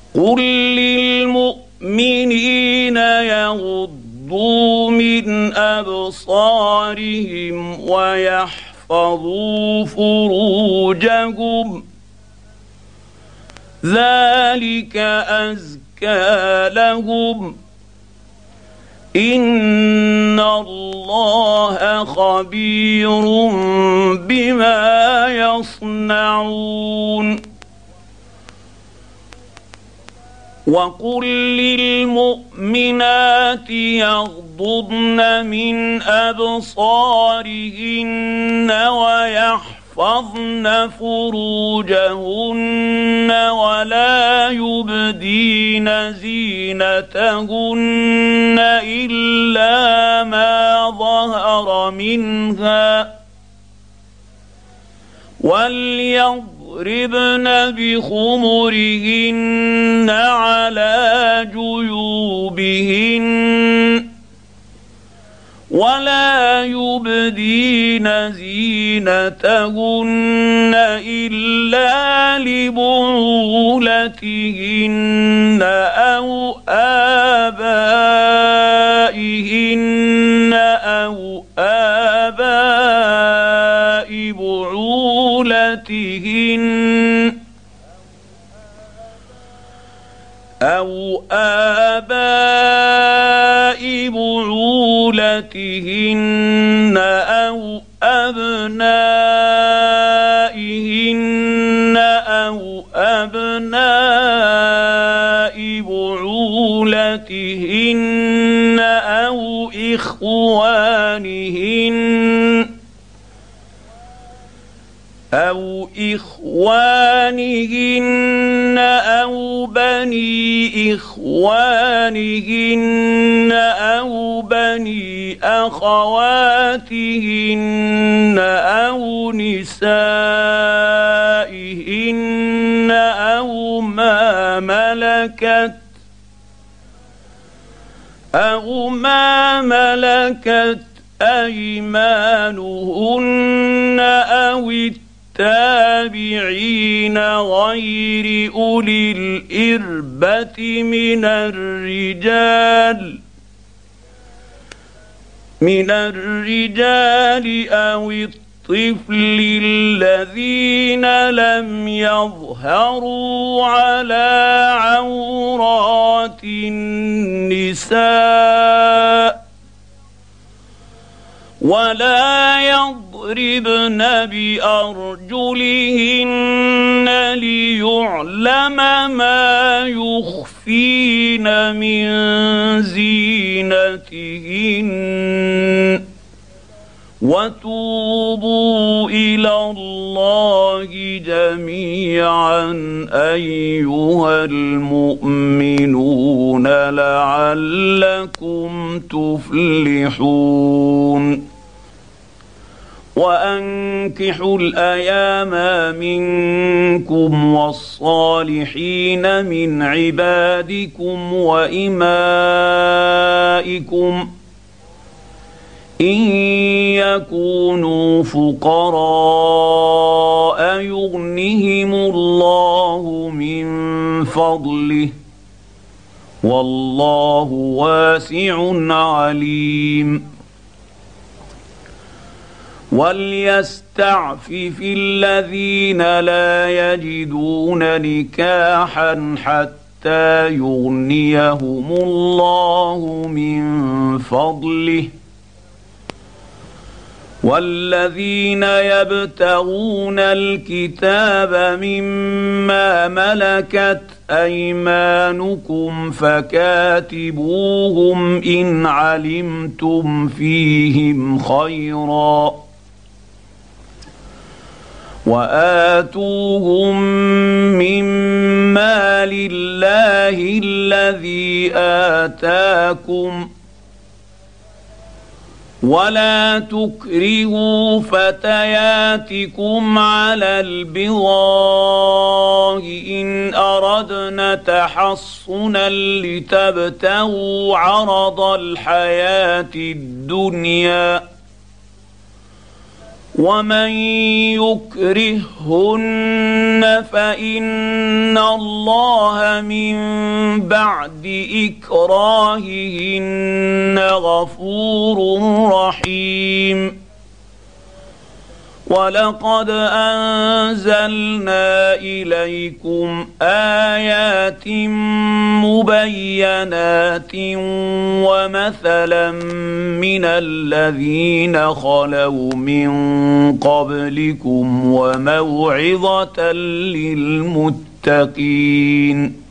قل للمؤمنين يغضوا من أبصارهم ويحفظوا فروجهم ذلك أزكى لهم إن الله خبير بما يصنعون وقل للمؤمنات يغضضن من أبصارهن ويحفظن فروجهن ولا يبدين زينتهن إلا ما ظهر منها وليضربن بخمرهن على جيوبهن ولا يبدين زينتهن إلا لبعولتهن أو آبائهن أو آباء بعولتهن أو آباء بعولتهن أو أبنائهن أو أبناء بعولتهن أو إخوانهن أو بني إخوانهن أو بني أخواتهن أو نسائهن أو ما ملكت أيمانهن أو التابعين غير أولي الإربة من الرجال أو الطفل الذين لم يظهروا على عورات النساء ولا يضربن بأرجلهن ليعلم ما يخفين من زينتهن وتوبوا إلى الله جميعا أيها المؤمنون لعلكم تفلحون وأنكحوا الأيام منكم والصالحين من عبادكم وإمائكم إن يكونوا فقراء يغنهم الله من فضله والله واسع عليم وليستعفف الذين لا يجدون نكاحا حتى يغنيهم الله من فضله والذين يبتغون الكتاب مما ملكت أيمانكم فكاتبوهم إن علمتم فيهم خيرا وآتوهم مما لله الذي آتاكم ولا تكرهوا فتياتكم على البغاء إن أردنا تحصنا لتبتغوا عرض الحياة الدنيا ومن يكرههن فإن الله من بعد إكراههن غفور رحيم ولقد أنزلنا إليكم آيات مبينات ومثلا من الذين خلوا من قبلكم وموعظة للمتقين